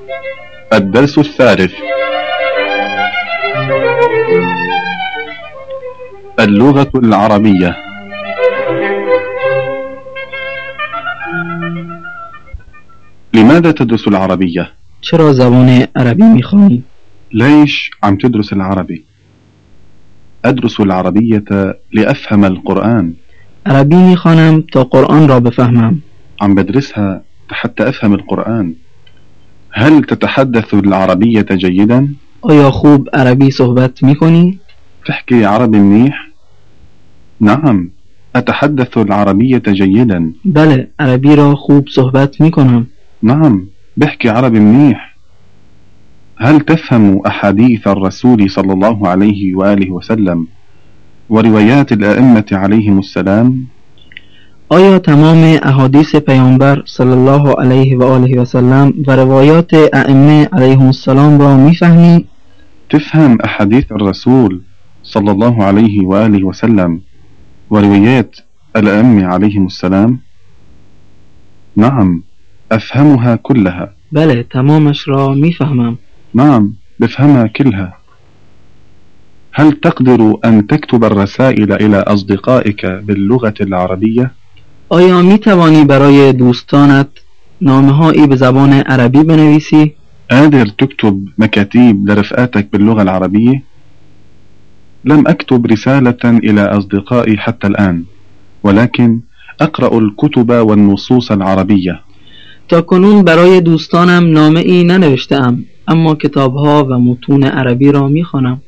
الدرس الثالث. اللغة العربية. لماذا تدرس العربية؟ چرا زبان عربی میخوانی؟ ليش عم تدرس العربي؟ أدرس العربية لأفهم القرآن. عربی میخوانم تا قرآن را بفهمم. عم بدرسها حتى أفهم القرآن. هل تتحدث العربية جيدا؟ آیا خوب عربی صحبت میکنی؟ تحكي عربي منيح؟ نعم، أتحدث العربية جيدا. بله، عربی را خوب صحبت میکنم. نعم، بحكي عربي منيح. هل تفهم أحاديث الرسول صلى الله عليه وآله وسلم وروايات الأئمة عليهم السلام؟ آیا تمام احادیث پیامبر صلی الله علیه و آله و سلم و روایات ائمه علیهم السلام را میفهمی؟ تفهم أحاديث الرسول صلى الله عليه وآله وسلم وروايات الأئمة عليهم السلام؟ نعم، أفهمها كلها. بله، تمامش را میفهمم. نعم، بفهمها كلها. هل تقدر أن تكتب الرسائل إلى أصدقائك باللغة العربية؟ آیا می توانی برای دوستانت نامه‌هایی به زبان عربی بنویسی؟ قادر تكتب مكاتيب لرفقاتك باللغة العربية؟ لم أكتب رسالة إلى أصدقائي حتى الآن، ولكن أقرأ الكتب والنصوص العربية. تا کنون برای دوستانم نامه ای ننوشتم، اما کتابها و متون عربی را میخوانم.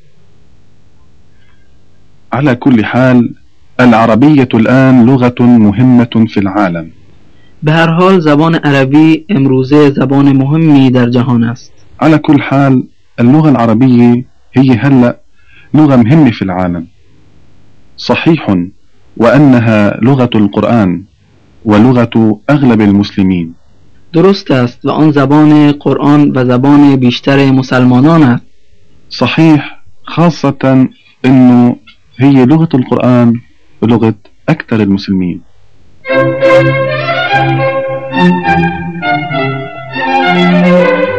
على كل حال، العربية الآن لغة مهمة في العالم. به هر حال زبان عربی امروزه زبان مهمی در جهان است. على كل حال، اللغة العربية هي هلأ لغة مهمة في العالم. صحيح، وأنها لغة القرآن ولغة أغلب المسلمين. درست است و آن زبان قرآن و زبان بیشتر مسلمانان است. صحيح، خاصة أنه هي لغة القرآن ولغة أكثر المسلمين.